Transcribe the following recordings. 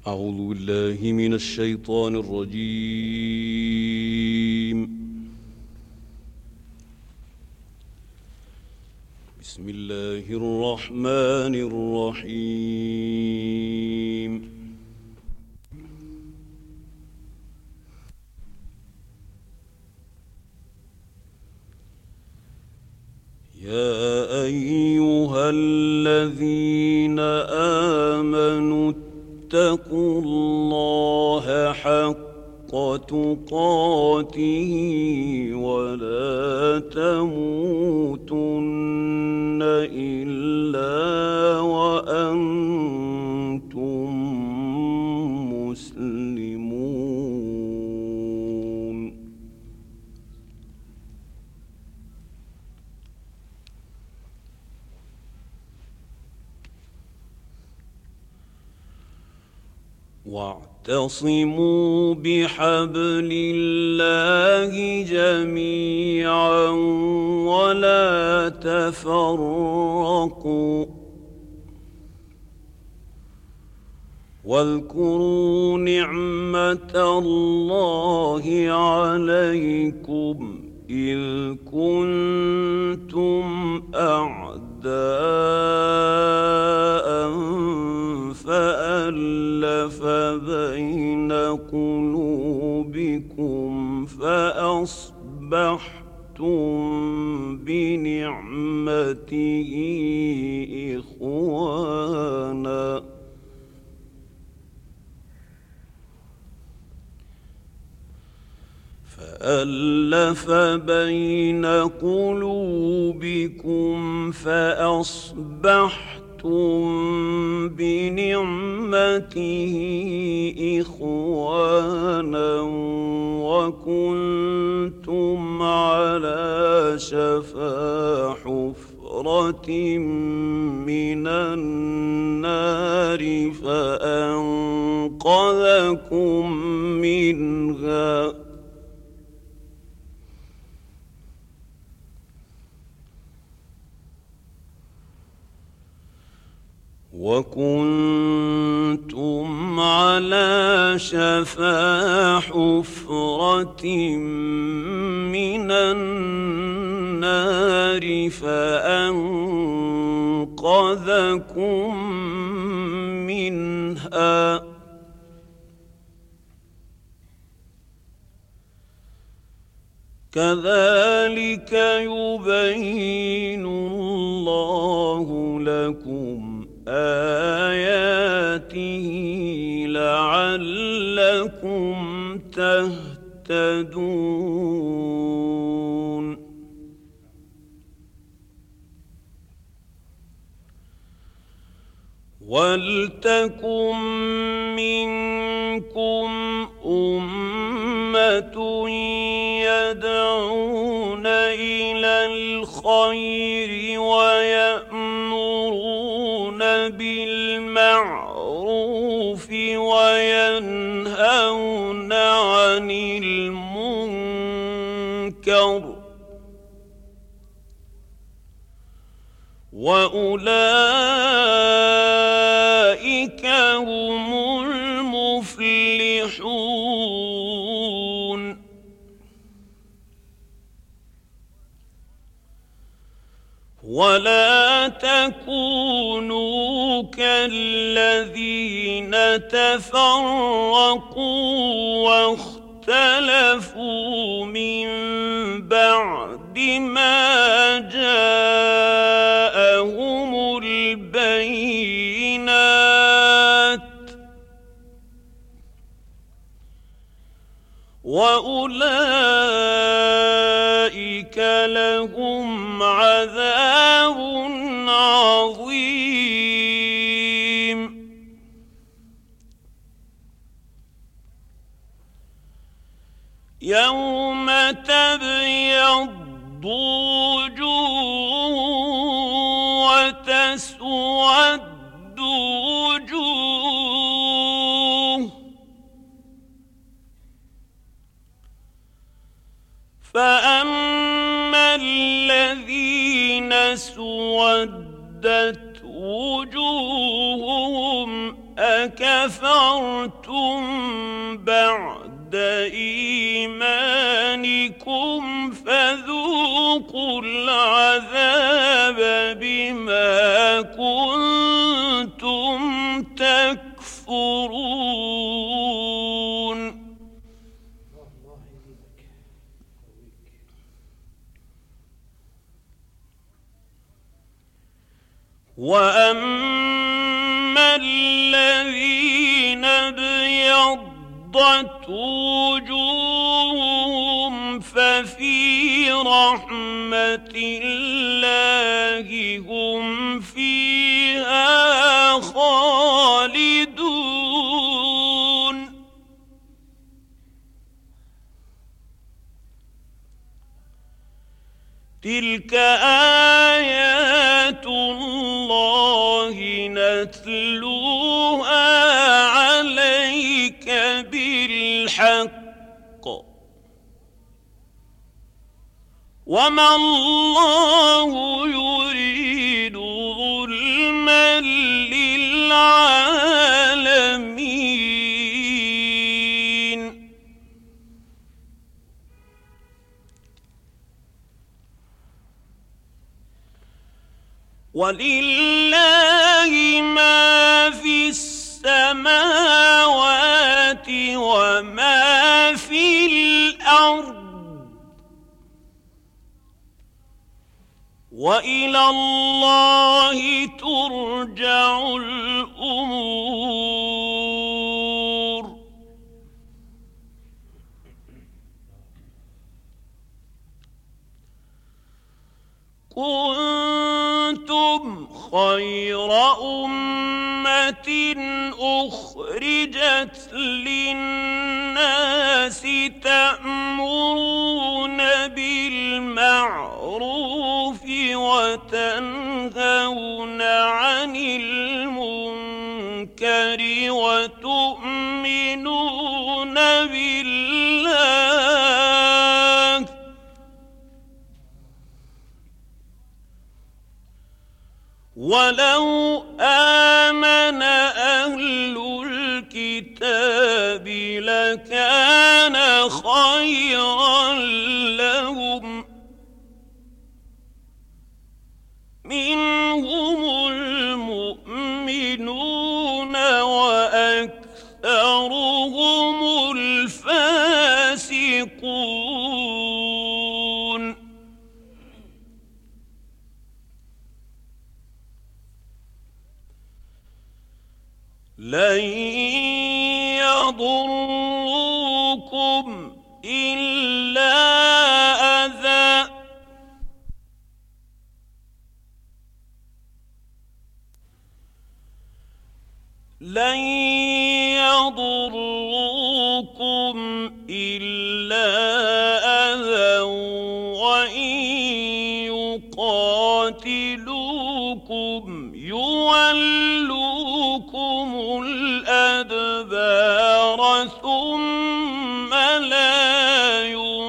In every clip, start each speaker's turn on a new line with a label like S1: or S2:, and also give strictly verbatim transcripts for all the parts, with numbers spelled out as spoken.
S1: أعوذ بالله من الشيطان الرجيم. بسم الله الرحمن الرحيم. يا أيها الذين آمنوا اتقوا الله حق تقاته ولا تموتن إلا وأنتم مسلمون. واعتصموا بحبل الله جميعا ولا تفرقوا واذكروا نعمة الله عليكم إذ كنتم أعداء فألف بين قلوبكم فأصبحتم بنعمته إخوانا فألف بين قلوبكم فأصبحتم بنعمته إخوانا وكنتم على شفا حفرة من النار فأنقذكم منها وكنتم على شفا حفرة من النار فأنقذكم منها كذلك يبين الله لكم آياته لعلكم تهتدون. ولتكن منكم أمة يدعون إلى الخير ويأمرون بالمعروف وينهون عن المنكر وأولئك هم المفلحون. ولا تكونوا كالذين تفرقوا واختلفوا من بعد ما جاءهم البينات وأولئك لهم عذاب عظيم. يوم تبيض وجوه وتسود وجوه فأما الذين اسودت وجوههم أكفرتم بعد إيمانكم فذوقوا العذاب بما كنتم تكفرون. وأما الذين ابيضت وجوههم ففي رحمة الله هم فيها خالدون. تلك آيات الله نتلوها عليك بالحق وما الله يريد ظلما للعالمين. ولله ما في السماوات وما في الأرض وإلى الله ترجع الأمور. كنتم خير أمة أخرجت للناس تأمرون بالمعروف وتنهون عن المنكر وتؤمنون بالله. ولو آمن أهل الكتاب لكان خيرا لهم منهم المؤمنون وأكثرهم الفاسقون. لن يضروكم إلا أذى لن يضروكم إلا أذى وإن يقاتلوكم يولوكم الأدبار ثم لا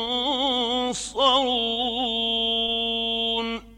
S1: ينصرون.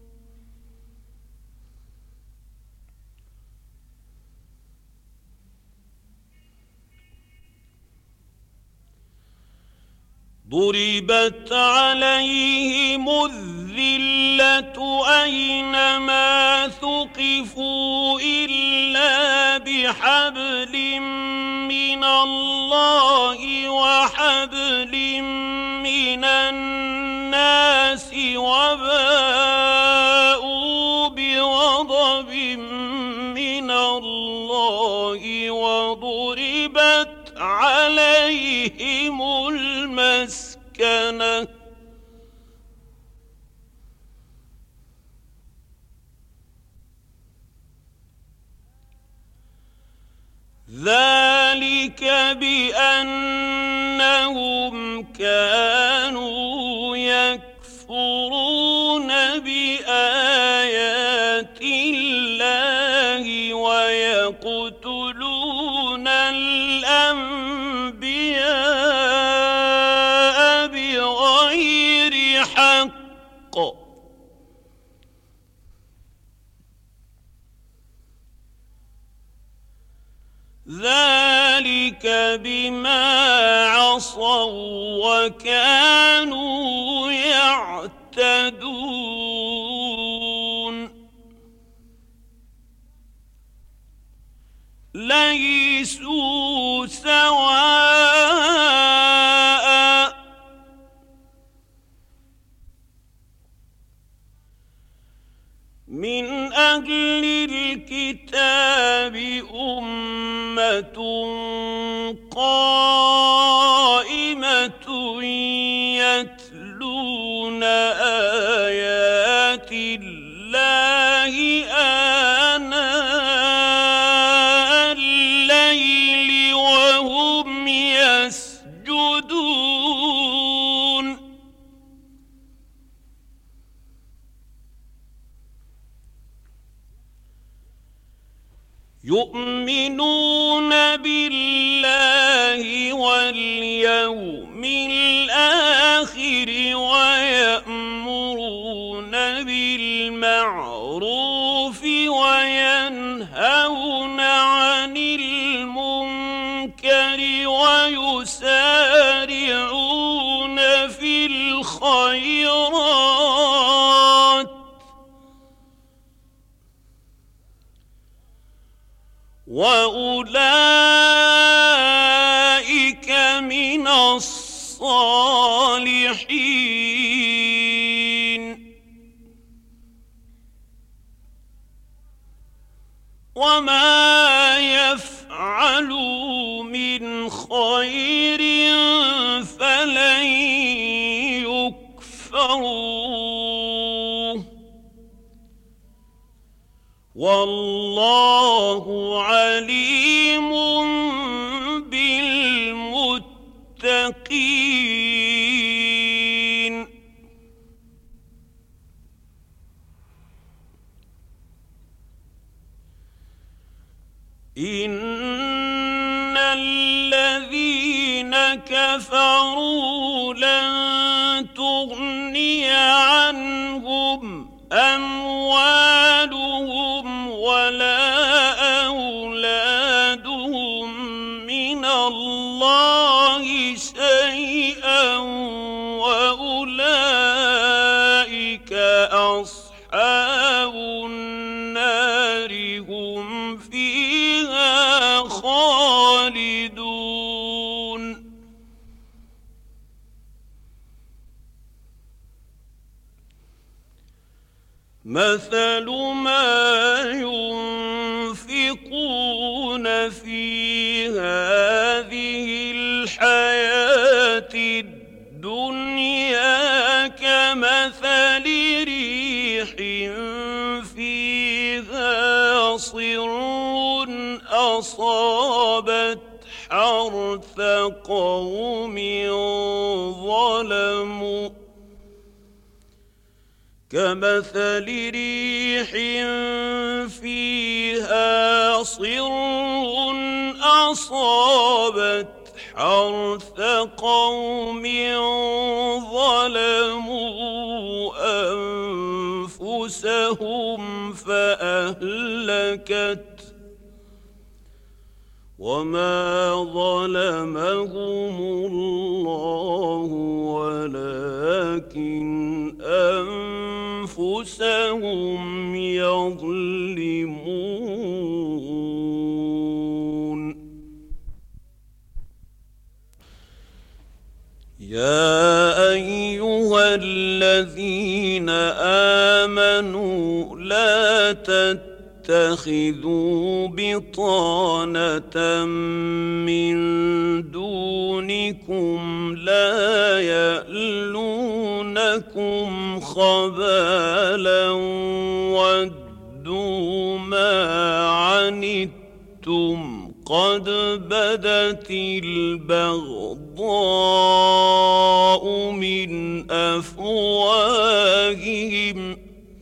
S1: ضربت عليهم الذلة أينما ثقفوا إلا بحبل من الله وحبل من الناس وباءوا بغضب من الله وضربت عليهم المسكنة ذلك بأنهم كانوا يكفرون بآيات الله ويقتلون الأنبياء بغير حق ذلك بما عصوا وكانوا يعتدون ليسوا سواء من أهل الكتاب أمة قائمة يتلون آيات الله آناء الليل وهم يسجدون يؤمنون بالله واليوم الآخر ويأمرون بالمعروف وينهون عن المنكر ويسارعون في الخيرات وأولئك من الصالحين وما يفعلوا من خير فلن يكفروه والله عليم بالمتقين إن الذين كفروا لن تغني عنهم أموالهم ولا أولادهم من الله شيئا وأولئك أصحاب النار هم فيها خالدون مثل ما ينفقون في هذه الحياة الدنيا كمثل ريح فيها صر أصابت حرث قوم ظلموا كمثل ريح فيها صر أصابت حرث قوم ظلموا أنفسهم فأهلكت وما ظلمهم الله ولكن أنفسهم يظلمون يا أيها الذين آمنوا لا تتبعوا اتخذوا بطانة من دونكم لا يألونكم خبالا ودوا ما عنتم قد بدت البغضاء من أفواههم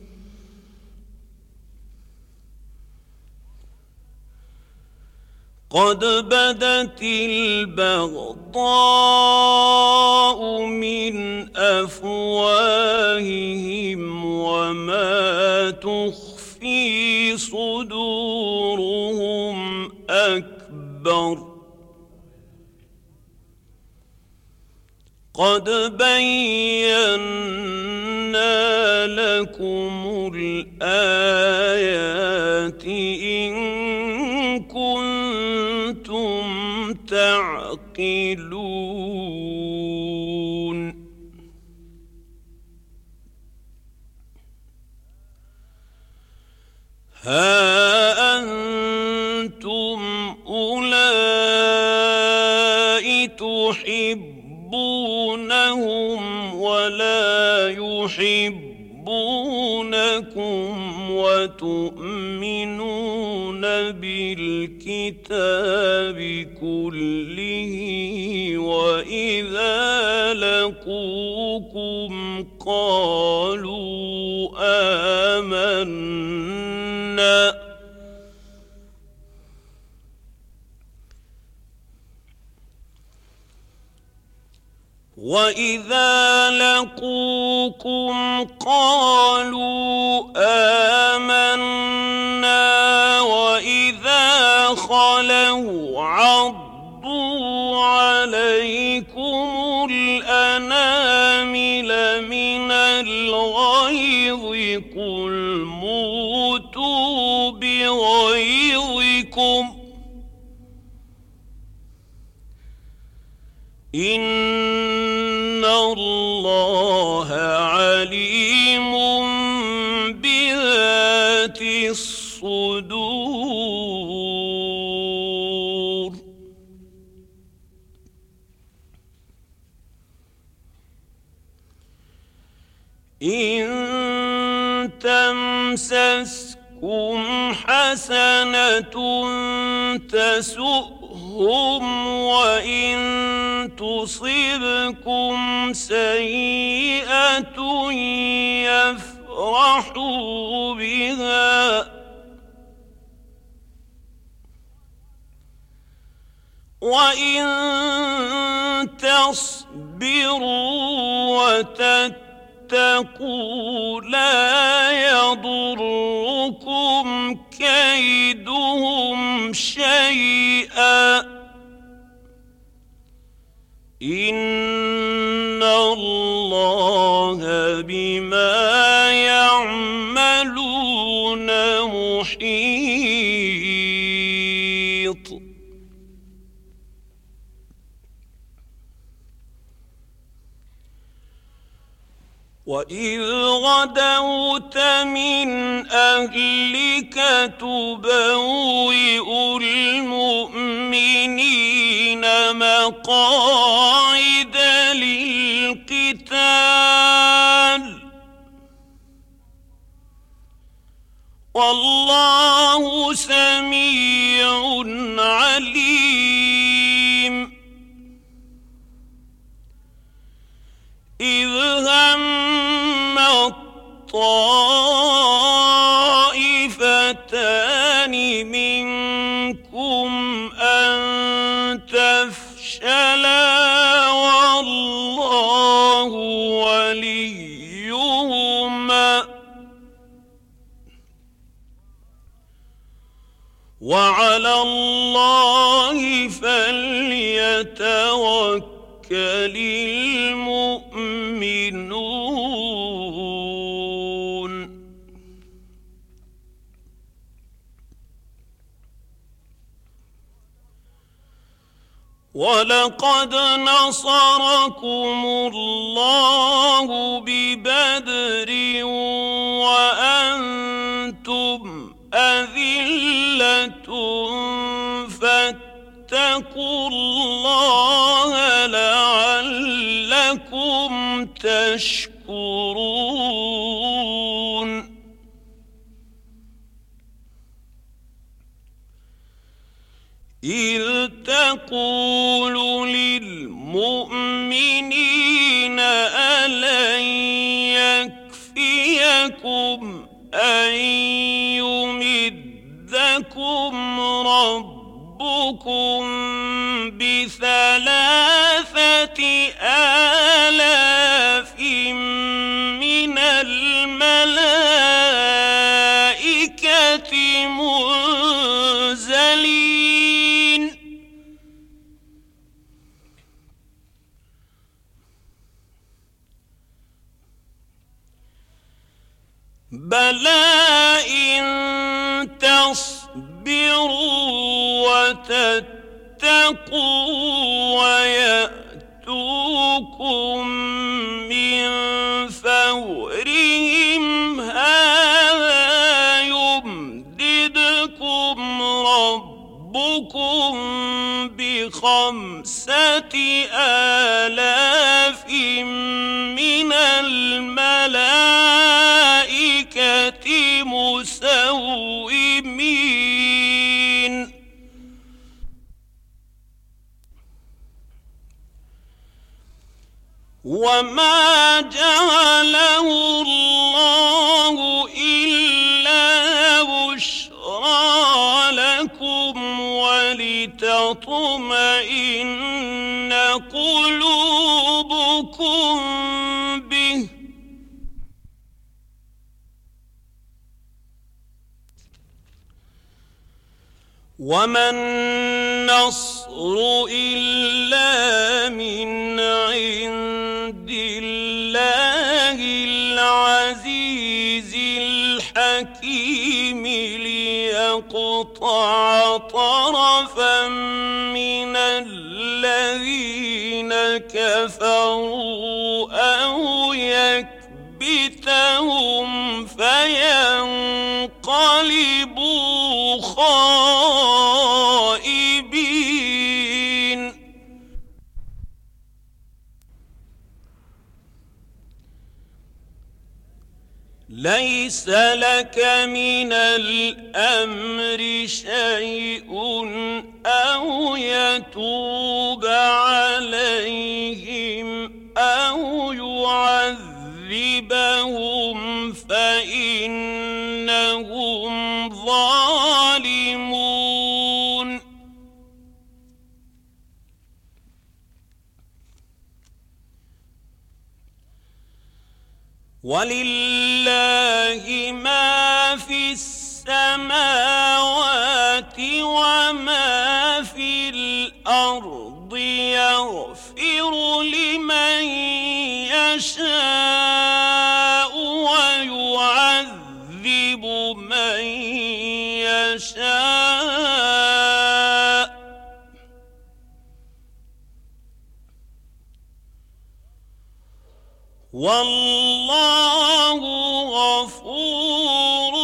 S1: قد بدت البغضاء من أفواههم وما تخفي صدورهم أكبر أكبر قد بينا لكم الآيات إن كنتم تعقلون ها أنتم أولئك تحبونهم ولا يحبونكم وتؤمنون بالكتاب كله وإذا لقوكم قالوا آمنا وإذا لقوكم قالوا آمنا وإذا خلوا عضوا عليكم الأنامل من الغيظ قل موتوا بغيظكم إن الله عليم بذات الصدور إن تمسسكم حسنة تسؤهم وإن تصبكم سيئة يفرحوا بها وإن تصبروا وتتقوا لا يضركم كيدهم شيئا إن الله بما يعملون محيط وإذ غدوت من أهلك تبوئ المؤمنين مقاعد للقتال والله سميع عليم إذ هم الطائفتان منكم أن تفشلا والله وليهما وعلى الله فليتوكل المؤمنون ولقد نصركم الله ببدر وأنتم أذلة فاتقوا الله لعلكم تشكرون إذ تقول للمؤمنين ألن يكفيكم أن يمدكم ربكم بثلاثة آلاف من الملائكة منزلين بلى إن تصبروا وتتقوا ويأتوكم من فورهم هذا يمددكم ربكم بخمسة آلاف من الملائكة مسومين. وما جعله الله إلا بشرى لكم ولتطمئن قلوبكم به وما النصر إلا من عند الله العزيز الحكيم ليقطع طرفا من الذين كفروا أو يكبتهم فينقلبوا خائبين. ليس لك من الأمر شيء أو يتوب عليهم أو يعذبهم فإنهم ظالمون. ولله ما في السماوات وما في الأرض يغفر لمن يشاء ويعذب من يشاء والله غفور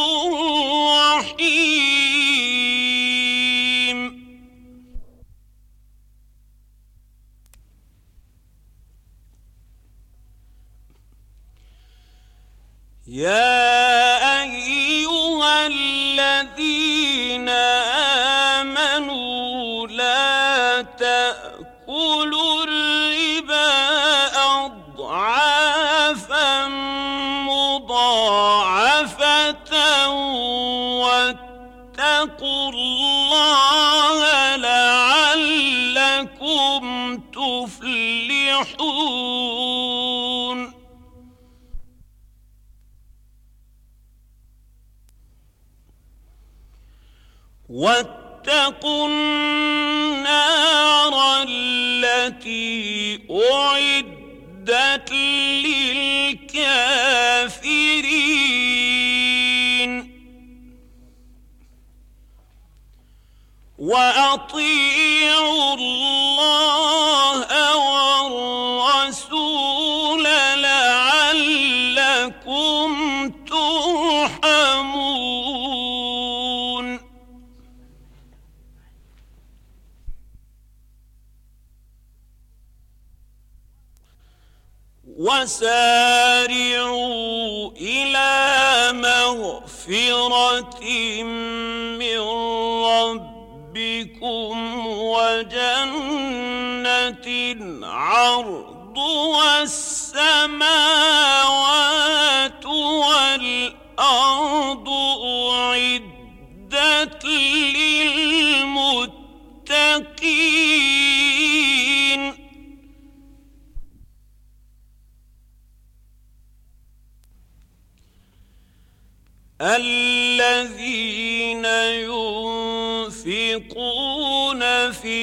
S1: رحيم. يا أيها الذين آمنوا لا تأكلوا الربا أضعافا مضاعفة واتقوا الله لعلكم تفلحون. واتقوا النار التي أعدت للكافرين. وأطيعوا الله والرسول لعلكم ترحمون. وسارعوا إلى مغفرة من ربكم وجنة عرضها السماوات والأرض أعدت للمتقين. الذين ينفقون في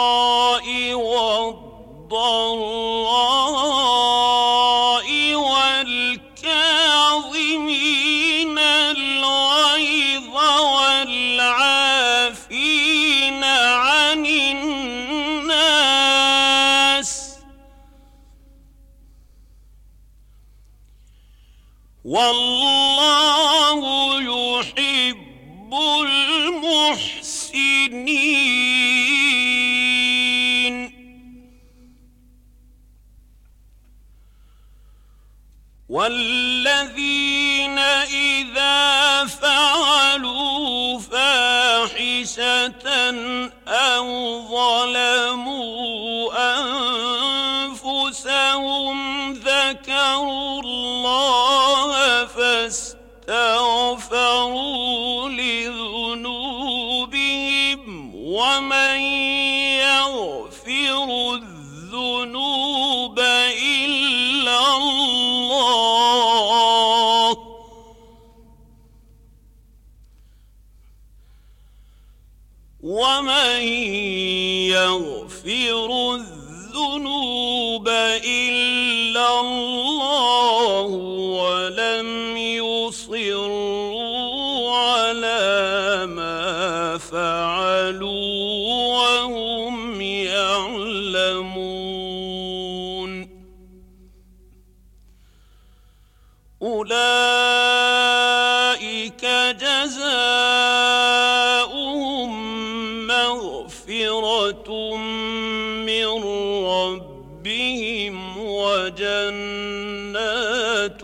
S1: السراء والضراء والله يحب المحسنين. والذين إذا فعلوا فاحشة أو ظلموا أنفسهم ذكروا الله فاستغفروا لذنوبهم ومن يغفر الذنوب إلا الله ومن يغفر الذنوب إلا الله ولم يصروا على ما فعلوا وهم يعلمون أولئك جزاؤهم مغفرة من ربهم وجنات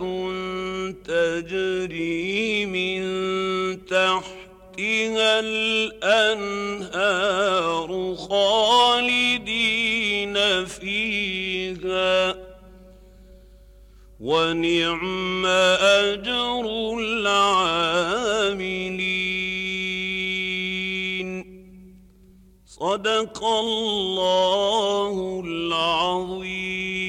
S1: تجري من تحتها الأنهار خالدين فيها ونعم أجر العاملين. صدق الله العظيم.